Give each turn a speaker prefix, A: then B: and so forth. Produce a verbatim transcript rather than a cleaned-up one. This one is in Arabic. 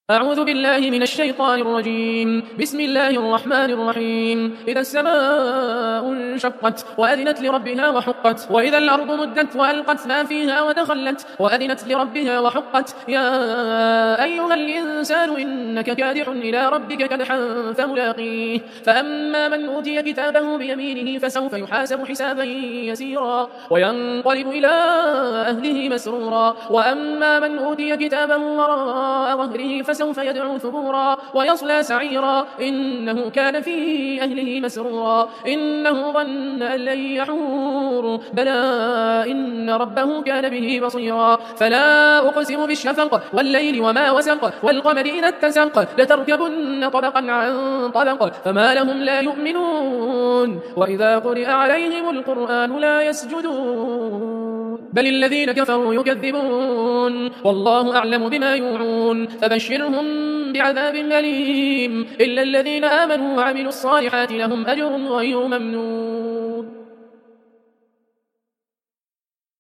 A: أعوذ بالله من الشيطان الرجيم. بسم الله الرحمن الرحيم. إذا السماء انشقت وأذنت لربها وحقت وإذا الأرض مدت وألقت ما فيها ودخلت وأذنت لربها وحقت يا أيها الإنسان إنك كادح إلى ربك كدحا فملاقيه فأما من أوتي كتابه بيمينه فسوف يحاسب حسابا يسيرا وينقلب إلى أهله مسرورا وأما من أوتي كتابه وراء ظهره فسوف يدعو ثبورا ويصلى سعيرا إنه كان في أهله مسرورا إنه ظن أن لن يحور بلى إن ربه كان به بصيرا فلا أقسم بالشفق والليل وما وسق والقمر إذا اتسق لتركبن طبقا عن طبق فما لهم لا يؤمنون وإذا قرئ عليهم القرآن لا يسجدون بل الذين كفروا يكذبون والله أعلم بما يوعون فبشرهم بعذاب أليم إلا الذين آمنوا وعملوا الصالحات لهم أجر غير ممنون.